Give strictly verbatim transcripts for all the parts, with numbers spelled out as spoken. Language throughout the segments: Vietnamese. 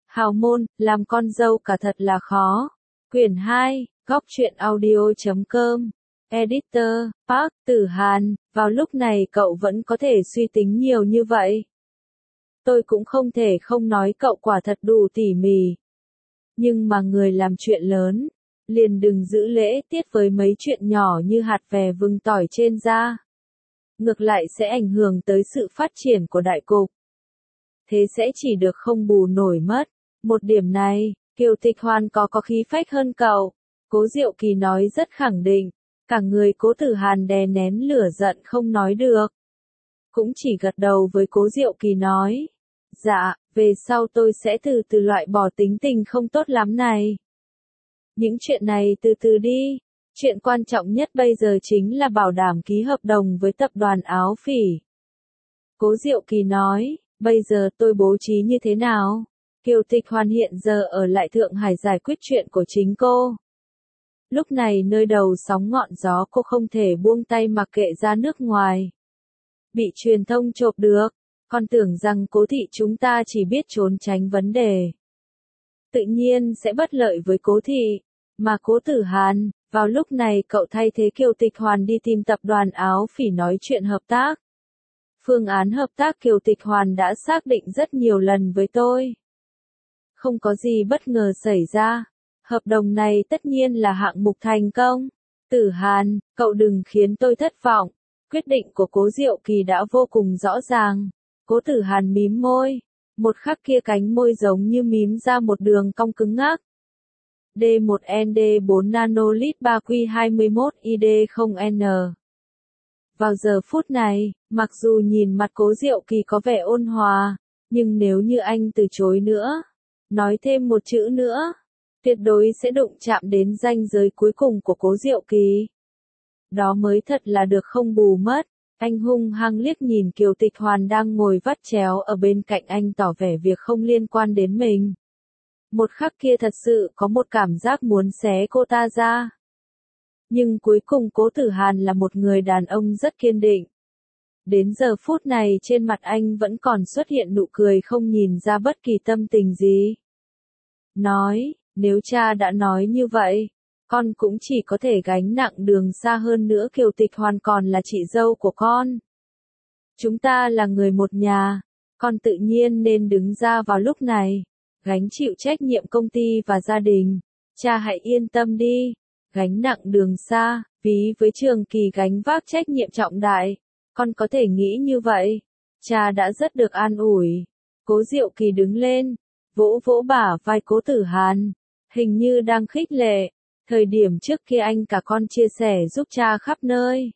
Hào môn, làm con dâu cả thật là khó. Quyển hai, góc truyện audio chấm com. Editor, Park Tử Hàn, vào lúc này cậu vẫn có thể suy tính nhiều như vậy. Tôi cũng không thể không nói cậu quả thật đủ tỉ mỉ. Nhưng mà người làm chuyện lớn, liền đừng giữ lễ tiết với mấy chuyện nhỏ như hạt vè vừng tỏi trên da. Ngược lại sẽ ảnh hưởng tới sự phát triển của đại cục. Thế sẽ chỉ được không bù nổi mất. Một điểm này, Kiều Tịch Hoàn có có khí phách hơn cậu. Cố Diệu Kỳ nói rất khẳng định. Cả người Cố Tử Hàn đè nén lửa giận không nói được. Cũng chỉ gật đầu với Cố Diệu Kỳ nói. Dạ, về sau tôi sẽ từ từ loại bỏ tính tình không tốt lắm này. Những chuyện này từ từ đi. Chuyện quan trọng nhất bây giờ chính là bảo đảm ký hợp đồng với tập đoàn Áo Phỉ. Cố Diệu Kỳ nói, bây giờ tôi bố trí như thế nào? Kiều Tịch Hoàn hiện giờ ở lại Thượng Hải giải quyết chuyện của chính cô. Lúc này nơi đầu sóng ngọn gió cô không thể buông tay mặc kệ ra nước ngoài. Bị truyền thông chộp được, còn tưởng rằng Cố thị chúng ta chỉ biết trốn tránh vấn đề. Tự nhiên sẽ bất lợi với Cố thị, mà Cố Tử Hàn, vào lúc này cậu thay thế Kiều Tịch Hoàn đi tìm tập đoàn Áo Phỉ nói chuyện hợp tác. Phương án hợp tác Kiều Tịch Hoàn đã xác định rất nhiều lần với tôi. Không có gì bất ngờ xảy ra. Hợp đồng này tất nhiên là hạng mục thành công. Tử Hàn, cậu đừng khiến tôi thất vọng. Quyết định của Cố Diệu Kỳ đã vô cùng rõ ràng. Cố Tử Hàn mím môi. Một khắc kia cánh môi giống như mím ra một đường cong cứng ngắc. D một N D bốn nanolit ba Q hai mốt I D không N. Vào giờ phút này, mặc dù nhìn mặt Cố Diệu Kỳ có vẻ ôn hòa, nhưng nếu như anh từ chối nữa, nói thêm một chữ nữa, tuyệt đối sẽ đụng chạm đến ranh giới cuối cùng của Cố Diệu Kỳ. Đó mới thật là được không bù mất. Anh hung hăng liếc nhìn Kiều Tịch Hoàn đang ngồi vắt chéo ở bên cạnh anh tỏ vẻ việc không liên quan đến mình. Một khắc kia thật sự có một cảm giác muốn xé cô ta ra. Nhưng cuối cùng Cố Tử Hàn là một người đàn ông rất kiên định. Đến giờ phút này trên mặt anh vẫn còn xuất hiện nụ cười không nhìn ra bất kỳ tâm tình gì. Nói, nếu cha đã nói như vậy, con cũng chỉ có thể gánh nặng đường xa hơn nữa. Kiều Tịch Hoàn còn là chị dâu của con. Chúng ta là người một nhà, con tự nhiên nên đứng ra vào lúc này, gánh chịu trách nhiệm công ty và gia đình. Cha hãy yên tâm đi, gánh nặng đường xa, ví với Trường Kỳ gánh vác trách nhiệm trọng đại, con có thể nghĩ như vậy. Cha đã rất được an ủi. Cố Diệu Kỳ đứng lên, vỗ vỗ bả vai Cố Tử Hàn, hình như đang khích lệ. Thời điểm trước kia anh cả con chia sẻ giúp cha khắp nơi.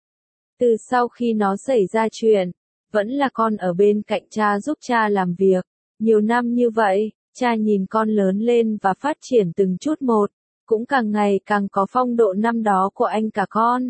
Từ sau khi nó xảy ra chuyện, vẫn là con ở bên cạnh cha giúp cha làm việc. Nhiều năm như vậy, cha nhìn con lớn lên và phát triển từng chút một, cũng càng ngày càng có phong độ năm đó của anh cả con.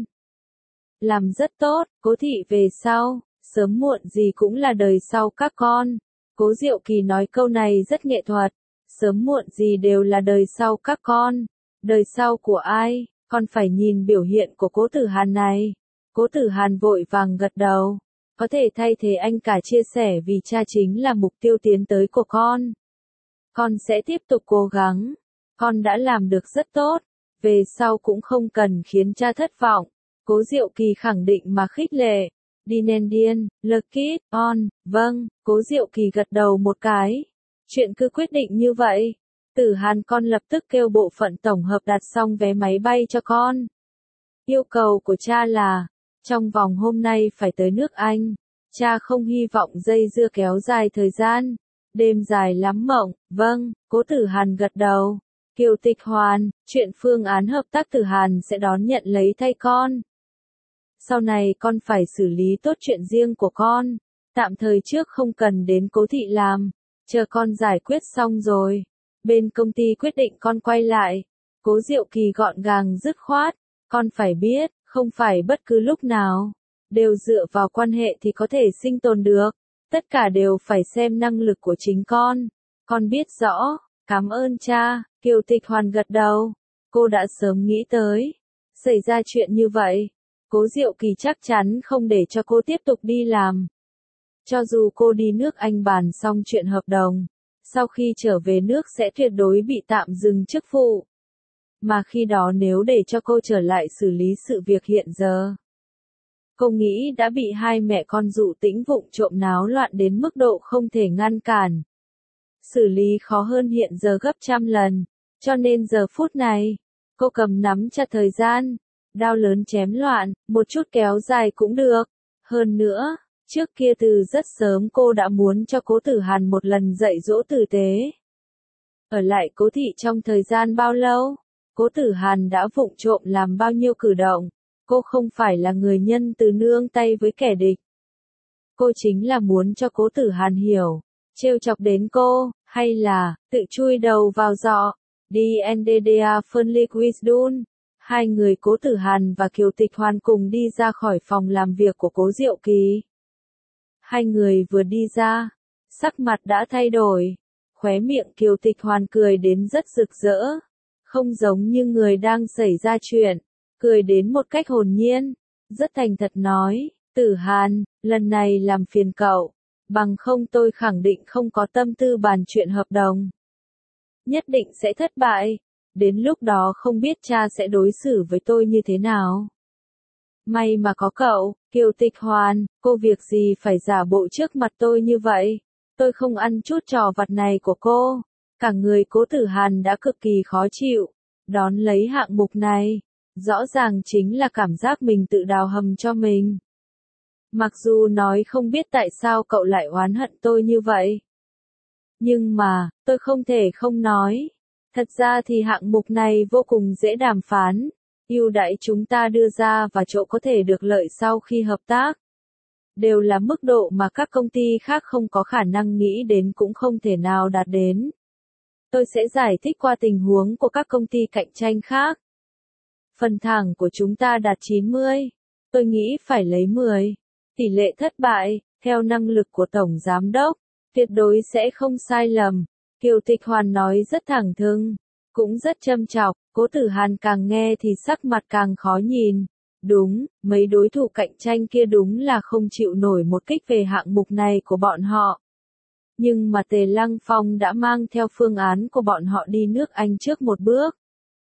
Làm rất tốt, Cố thị về sau, sớm muộn gì cũng là đời sau các con. Cố Diệu Kỳ nói câu này rất nghệ thuật. Sớm muộn gì đều là đời sau các con. Đời sau của ai, con phải nhìn biểu hiện của Cố Tử Hàn này. Cố Tử Hàn vội vàng gật đầu. Có thể thay thế anh cả chia sẻ vì cha chính là mục tiêu tiến tới của con. Con sẽ tiếp tục cố gắng. Con đã làm được rất tốt. Về sau cũng không cần khiến cha thất vọng. Cố Diệu Kỳ khẳng định mà khích lệ. Dinendian, Lucky, on, vâng, Cố Diệu Kỳ gật đầu một cái. Chuyện cứ quyết định như vậy. Tử Hàn con lập tức kêu bộ phận tổng hợp đặt xong vé máy bay cho con. Yêu cầu của cha là, trong vòng hôm nay phải tới nước Anh. Cha không hy vọng dây dưa kéo dài thời gian. Đêm dài lắm mộng, vâng, Cố Tử Hàn gật đầu. Kiều Tịch Hoàn, chuyện phương án hợp tác Tử Hàn sẽ đón nhận lấy thay con. Sau này con phải xử lý tốt chuyện riêng của con. Tạm thời trước không cần đến Cố thị làm. Chờ con giải quyết xong rồi. Bên công ty quyết định con quay lại. Cố Diệu Kỳ gọn gàng dứt khoát. Con phải biết, không phải bất cứ lúc nào, đều dựa vào quan hệ thì có thể sinh tồn được. Tất cả đều phải xem năng lực của chính con. Con biết rõ, cảm ơn cha. Kiều Tịch Hoàn gật đầu. Cô đã sớm nghĩ tới. Xảy ra chuyện như vậy, Cố Diệu Kỳ chắc chắn không để cho cô tiếp tục đi làm. Cho dù cô đi nước Anh bàn xong chuyện hợp đồng, sau khi trở về nước sẽ tuyệt đối bị tạm dừng chức vụ. Mà khi đó nếu để cho cô trở lại xử lý sự việc hiện giờ, cô nghĩ đã bị hai mẹ con dụ tĩnh vụng trộm náo loạn đến mức độ không thể ngăn cản. Xử lý khó hơn hiện giờ gấp trăm lần, cho nên giờ phút này, cô cầm nắm chặt thời gian, đao lớn chém loạn, một chút kéo dài cũng được. Hơn nữa, trước kia từ rất sớm cô đã muốn cho Cố Tử Hàn một lần dạy dỗ tử tế. Ở lại Cố thị trong thời gian bao lâu? Cố Tử Hàn đã vụng trộm làm bao nhiêu cử động? Cô không phải là người nhân từ nương tay với kẻ địch. Cô chính là muốn cho Cố Tử Hàn hiểu, trêu chọc đến cô, hay là tự chui đầu vào giọ. đi en đê đê a phân Liquidun. Hai người Cố Tử Hàn và Kiều Tịch Hoàn cùng đi ra khỏi phòng làm việc của Cố Diệu Kỳ. Hai người vừa đi ra, sắc mặt đã thay đổi. Khóe miệng Kiều Tịch Hoàn cười đến rất rực rỡ. Không giống như người đang xảy ra chuyện. Cười đến một cách hồn nhiên. Rất thành thật nói, Tử Hàn, lần này làm phiền cậu. Bằng không tôi khẳng định không có tâm tư bàn chuyện hợp đồng. Nhất định sẽ thất bại. Đến lúc đó không biết cha sẽ đối xử với tôi như thế nào. May mà có cậu, Kiều Tịch Hoàn, cô việc gì phải giả bộ trước mặt tôi như vậy. Tôi không ăn chút trò vặt này của cô. Cả người Cố Tử Hàn đã cực kỳ khó chịu. Đón lấy hạng mục này. Rõ ràng chính là cảm giác mình tự đào hầm cho mình. Mặc dù nói không biết tại sao cậu lại oán hận tôi như vậy. Nhưng mà, tôi không thể không nói. Thật ra thì hạng mục này vô cùng dễ đàm phán. Ưu đãi chúng ta đưa ra và chỗ có thể được lợi sau khi hợp tác. Đều là mức độ mà các công ty khác không có khả năng nghĩ đến cũng không thể nào đạt đến. Tôi sẽ giải thích qua tình huống của các công ty cạnh tranh khác. Phần thưởng của chúng ta đạt chín mươi. Tôi nghĩ phải lấy mười. Tỷ lệ thất bại, theo năng lực của Tổng Giám Đốc, tuyệt đối sẽ không sai lầm. Kiều Tịch Hoàn nói rất thẳng thừng, cũng rất châm chọc. Cố Tử Hàn càng nghe thì sắc mặt càng khó nhìn. Đúng, mấy đối thủ cạnh tranh kia đúng là không chịu nổi một kích về hạng mục này của bọn họ. Nhưng mà Tề Lăng Phong đã mang theo phương án của bọn họ đi nước Anh trước một bước.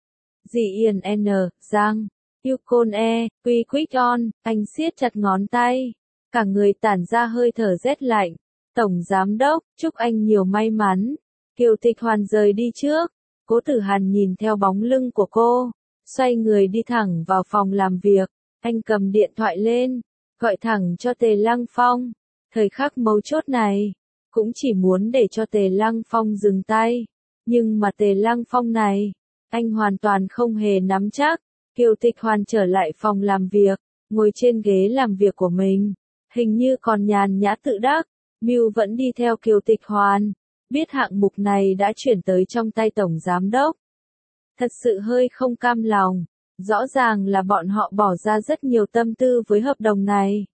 Dì Yên N, Giang, Yukon E, Quy Quick On, anh siết chặt ngón tay. Cả người tản ra hơi thở rét lạnh. Tổng Giám Đốc, chúc anh nhiều may mắn. Kiều Tịch Hoàn rời đi trước. Cố Tử Hàn nhìn theo bóng lưng của cô. Xoay người đi thẳng vào phòng làm việc. Anh cầm điện thoại lên. Gọi thẳng cho Tề Lăng Phong. Thời khắc mấu chốt này. Cũng chỉ muốn để cho Tề Lăng Phong dừng tay. Nhưng mà Tề Lăng Phong này. Anh hoàn toàn không hề nắm chắc. Kiều Tịch Hoàn trở lại phòng làm việc. Ngồi trên ghế làm việc của mình. Hình như còn nhàn nhã tự đắc. Mưu vẫn đi theo Kiều Tịch Hoàn. Biết hạng mục này đã chuyển tới trong tay Tổng Giám Đốc. Thật sự hơi không cam lòng. Rõ ràng là bọn họ bỏ ra rất nhiều tâm tư với hợp đồng này.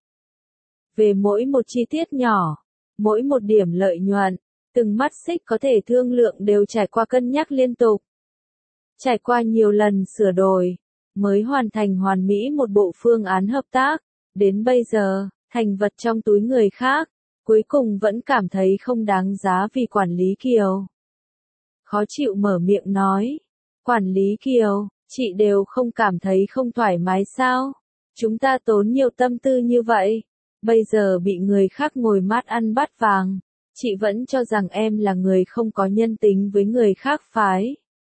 Về mỗi một chi tiết nhỏ, mỗi một điểm lợi nhuận, từng mắt xích có thể thương lượng đều trải qua cân nhắc liên tục. Trải qua nhiều lần sửa đổi, mới hoàn thành hoàn mỹ một bộ phương án hợp tác. Đến bây giờ, thành vật trong túi người khác, cuối cùng vẫn cảm thấy không đáng giá vì quản lý Kiều. Khó chịu mở miệng nói, quản lý Kiều, chị đều không cảm thấy không thoải mái sao? Chúng ta tốn nhiều tâm tư như vậy, bây giờ bị người khác ngồi mát ăn bát vàng, chị vẫn cho rằng em là người không có nhân tính với người khác phái.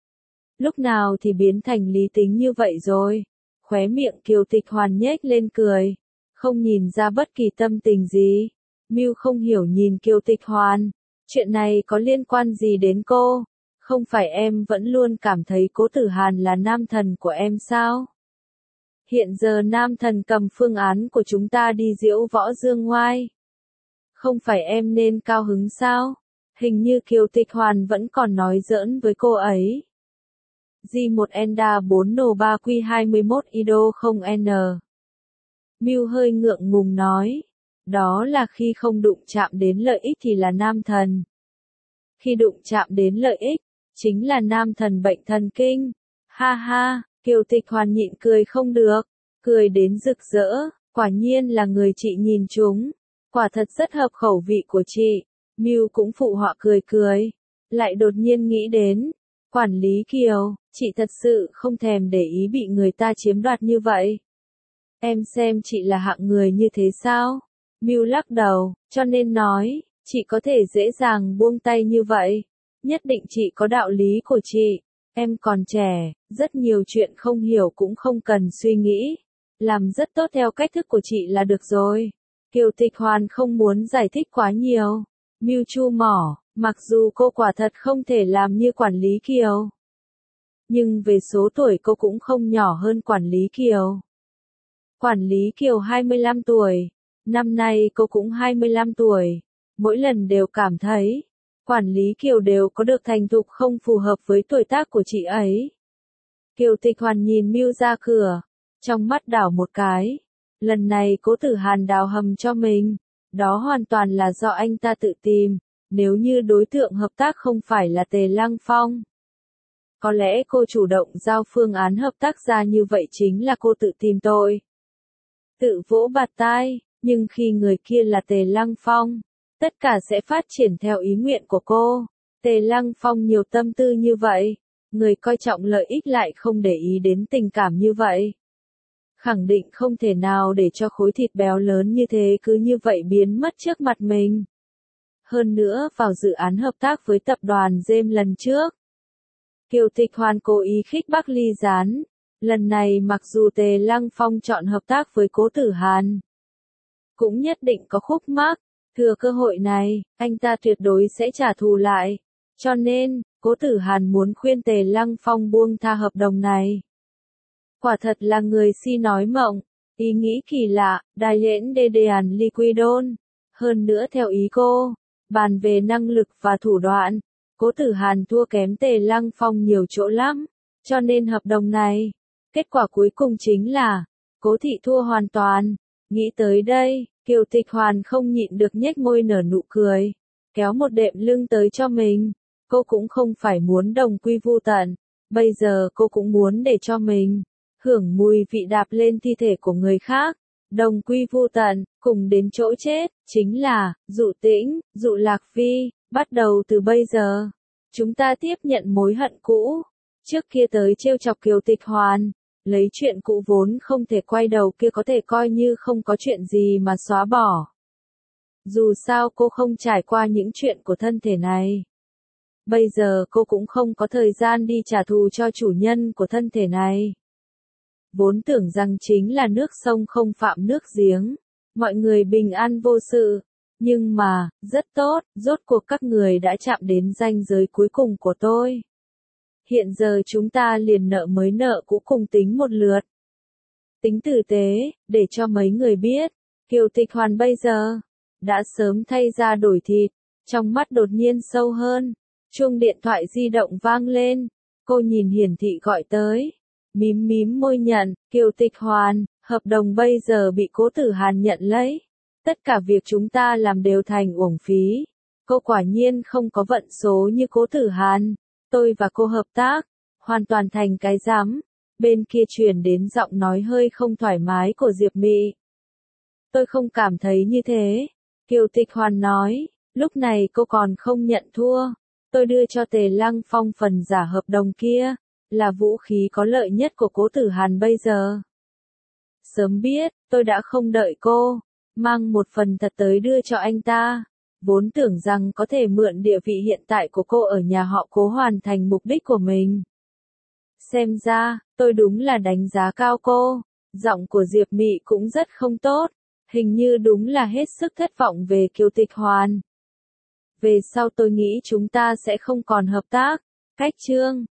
Lúc nào thì biến thành lý tính như vậy rồi? Khóe miệng Kiều Tịch Hoàn nhếch lên cười, không nhìn ra bất kỳ tâm tình gì. Mưu không hiểu nhìn Kiều Tịch Hoàn, chuyện này có liên quan gì đến cô? Không phải em vẫn luôn cảm thấy Cố Tử Hàn là nam thần của em sao? Hiện giờ nam thần cầm phương án của chúng ta đi diễu võ dương ngoai. Không phải em nên cao hứng sao? Hình như Kiều Tịch Hoàn vẫn còn nói giỡn với cô ấy. G một Enda bốn N ba Q hai mốt Ido không N. Mưu hơi ngượng ngùng nói. Đó là khi không đụng chạm đến lợi ích thì là nam thần. Khi đụng chạm đến lợi ích, chính là nam thần bệnh thần kinh. Ha ha, Kiều Tịch Hoàn nhịn cười không được. Cười đến rực rỡ, quả nhiên là người chị nhìn chúng. Quả thật rất hợp khẩu vị của chị. Mưu cũng phụ họa cười cười. lại đột nhiên nghĩ đến, quản lý Kiều, chị thật sự không thèm để ý bị người ta chiếm đoạt như vậy. Em xem chị là hạng người như thế sao? Mưu lắc đầu, cho nên nói, chị có thể dễ dàng buông tay như vậy. Nhất định chị có đạo lý của chị. Em còn trẻ, rất nhiều chuyện không hiểu cũng không cần suy nghĩ. Làm rất tốt theo cách thức của chị là được rồi. Kiều Tịch Hoàn không muốn giải thích quá nhiều. Mưu chu mỏ, mặc dù cô quả thật không thể làm như quản lý Kiều. Nhưng về số tuổi cô cũng không nhỏ hơn quản lý Kiều. Quản lý Kiều hai mươi lăm tuổi. Năm nay cô cũng hai mươi lăm tuổi. Mỗi lần đều cảm thấy, quản lý Kiều đều có được thành thục không phù hợp với tuổi tác của chị ấy. Kiều Tịch Hoàn nhìn Mưu ra cửa, trong mắt đảo một cái. Lần này Cố Tử Hàn đào hầm cho mình, đó hoàn toàn là do anh ta tự tìm, nếu như đối tượng hợp tác không phải là Tề Lăng Phong. Có lẽ cô chủ động giao phương án hợp tác ra như vậy chính là cô tự tìm tội. Tự vỗ bạt tai, nhưng khi người kia là Tề Lăng Phong, tất cả sẽ phát triển theo ý nguyện của cô. Tề Lăng Phong nhiều tâm tư như vậy, người coi trọng lợi ích lại không để ý đến tình cảm như vậy. Khẳng định không thể nào để cho khối thịt béo lớn như thế cứ như vậy biến mất trước mặt mình. Hơn nữa vào dự án hợp tác với tập đoàn Gem lần trước, Kiều Tịch Hoàn cố ý khích bác ly gián. Lần này mặc dù Tề Lăng Phong chọn hợp tác với Cố Tử Hàn, cũng nhất định có khúc mắc. Thừa cơ hội này, anh ta tuyệt đối sẽ trả thù lại. Cho nên, Cố Tử Hàn muốn khuyên Tề Lăng Phong buông tha hợp đồng này. Quả thật là người si nói mộng, ý nghĩ kỳ lạ, đài lễn đê đèn liquidon. Hơn nữa theo ý cô, bàn về năng lực và thủ đoạn, Cố Tử Hàn thua kém Tề Lăng Phong nhiều chỗ lắm. Cho nên hợp đồng này, kết quả cuối cùng chính là, Cố thị thua hoàn toàn. Nghĩ tới đây, Kiều Tịch Hoàn không nhịn được nhếch môi nở nụ cười, kéo một đệm lưng tới cho mình. Cô cũng không phải muốn đồng quy vu tận, bây giờ cô cũng muốn để cho mình hưởng mùi vị đạp lên thi thể của người khác. Đồng quy vu tận, cùng đến chỗ chết, chính là, Dụ Tĩnh, Dụ Lạc Phi, bắt đầu từ bây giờ. Chúng ta tiếp nhận mối hận cũ, trước kia tới trêu chọc Kiều Tịch Hoàn, lấy chuyện cũ vốn không thể quay đầu kia có thể coi như không có chuyện gì mà xóa bỏ. Dù sao cô không trải qua những chuyện của thân thể này. Bây giờ cô cũng không có thời gian đi trả thù cho chủ nhân của thân thể này. Vốn tưởng rằng chính là nước sông không phạm nước giếng, mọi người bình an vô sự. Nhưng mà, rất tốt, rốt cuộc các người đã chạm đến ranh giới cuối cùng của tôi. Hiện giờ chúng ta liền nợ mới nợ cũ cùng tính một lượt. Tính tử tế, để cho mấy người biết, Kiều Tịch Hoàn bây giờ đã sớm thay ra đổi thịt, trong mắt đột nhiên sâu hơn. Chuông điện thoại di động vang lên, cô nhìn hiển thị gọi tới, mím mím môi nhận. Kiều Tịch Hoàn, hợp đồng bây giờ bị Cố Tử Hàn nhận lấy, tất cả việc chúng ta làm đều thành uổng phí. Cô quả nhiên không có vận số như Cố Tử Hàn. Tôi và cô hợp tác, hoàn toàn thành cái rắm. Bên kia truyền đến giọng nói hơi không thoải mái của Diệp Mị. Tôi không cảm thấy như thế. Kiều Tịch Hoàn nói, lúc này cô còn không nhận thua. Tôi đưa cho Tề Lăng Phong phần giả hợp đồng kia, là vũ khí có lợi nhất của Cố Tử Hàn bây giờ. Sớm biết, tôi đã không đợi cô, mang một phần thật tới đưa cho anh ta. Vốn tưởng rằng có thể mượn địa vị hiện tại của cô ở nhà họ Cố hoàn thành mục đích của mình. Xem ra, tôi đúng là đánh giá cao cô. Giọng của Diệp Mị cũng rất không tốt, hình như đúng là hết sức thất vọng về Kiều Tịch Hoàn. Về sau tôi nghĩ chúng ta sẽ không còn hợp tác. Cách chương